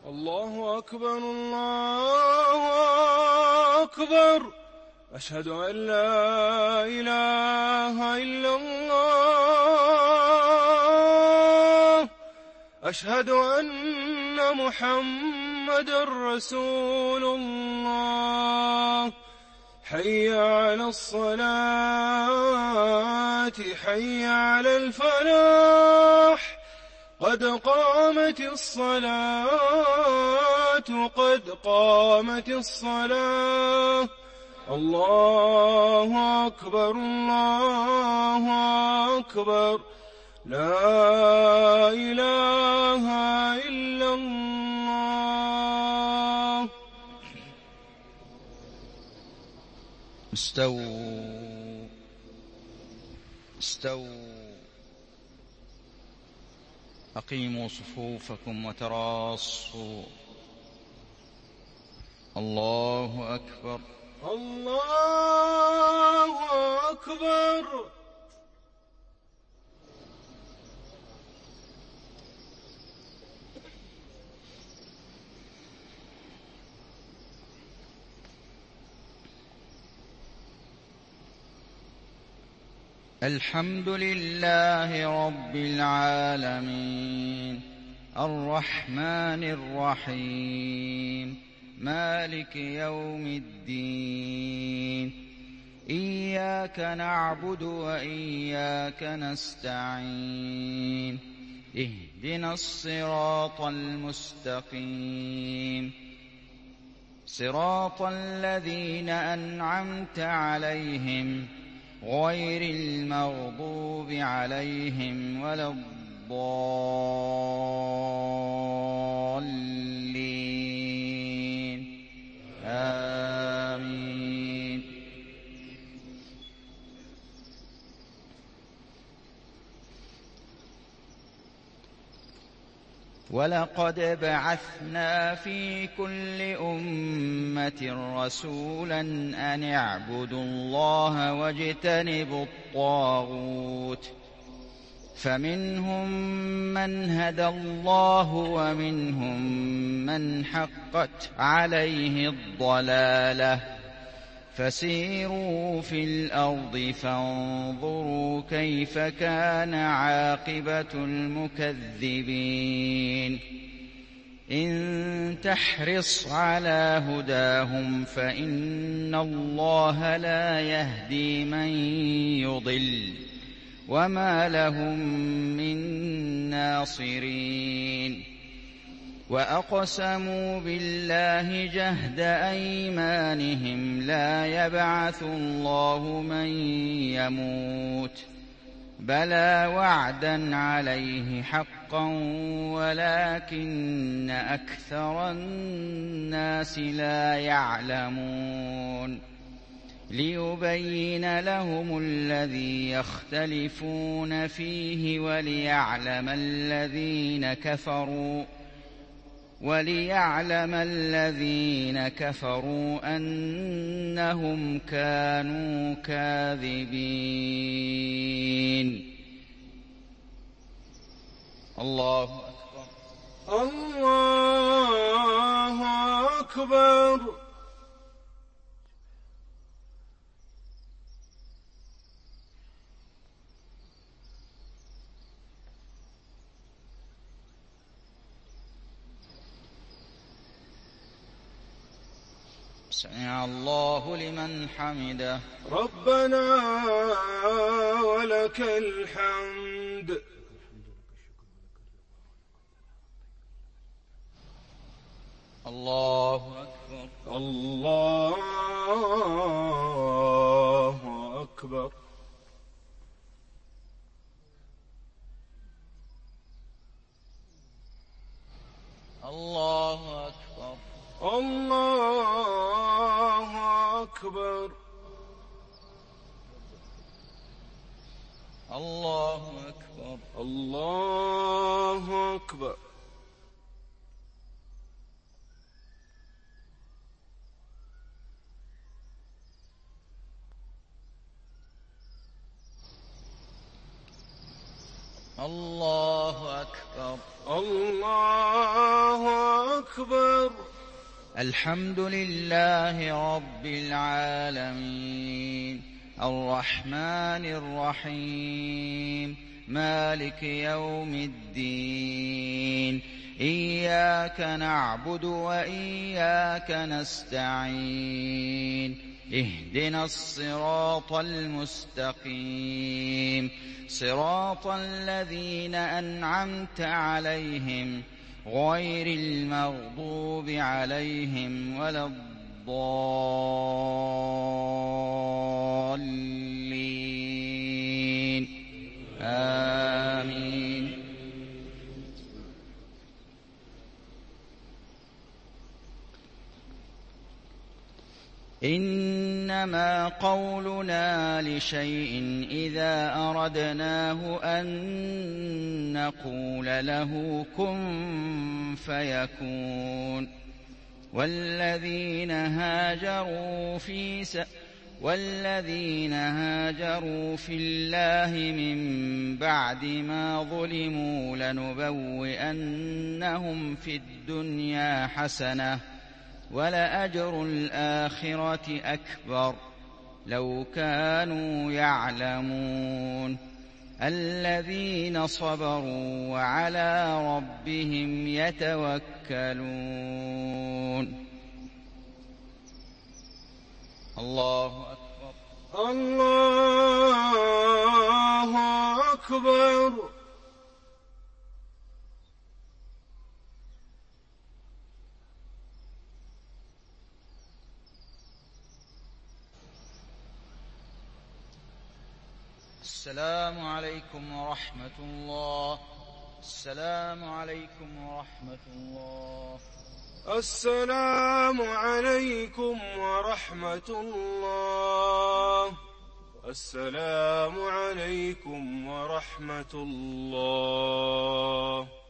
الله أكبر الله أكبر. أشهد أن لا إله إلا الله. أشهد أن محمدًا رسول الله. حي على الصلاة حي على الفلاح. قد قامت الصلاة قد قامت الصلاة. الله أكبر الله أكبر. لا إله إلا الله. استووا استووا. أقيموا صفوفكم وتراصوا. الله أكبر الله أكبر. الحمد لله رب العالمين الرحمن الرحيم مالك يوم الدين. إياك نعبد وإياك نستعين. اهدنا الصراط المستقيم صراط الذين أنعمت عليهم غير المغضوب عليهم ولا الضالين. آمين. ولقد بعثنا في كل أمة رسولا أن اعبدوا الله واجتنبوا الطاغوت فمنهم من هدى الله ومنهم من حقت عليه الضلالة. فسيروا في الأرض فانظروا كيف كان عاقبة المكذبين. إن تحرص على هداهم فإن الله لا يهدي من يضل وما لهم من ناصرين. وأقسموا بالله جهد أيمانهم لا يبعث الله من يموت بلى وعدا عليه حقا ولكن أكثر الناس لا يعلمون. ليبين لهم الذي يختلفون فيه وليعلم الذين كفروا أنهم كانوا كاذبين. الله أكبر الله أكبر. سمع الله لمن حمده. ربنا ولك الحمد. الله أكبر الله أكبر. الله أكبر الله أكبر. الله أكبر الله أكبر. الله أكبر الله أكبر. الحمد لله رب العالمين، الرحمن الرحيم، مالك يوم الدين، إياك نعبد وإياك نستعين، اهدنا الصراط المستقيم، صراط الذين أنعمت عليهم غير المغضوب عليهم ولا الضالين، آمين. إنما قولنا لشيء إذا أردناه أن نقول له كن فيكون. والذين هاجروا في الله من بعد ما ظلموا لنبوئنهم في الدنيا حسنة ولأجر الآخرة أكبر لو كانوا يعلمون. الذين صبروا وعلى ربهم يتوكلون. الله أكبر. الله أكبر. السلام عليكم ورحمة الله. السلام عليكم ورحمة الله. السلام عليكم ورحمة الله. السلام عليكم ورحمة الله.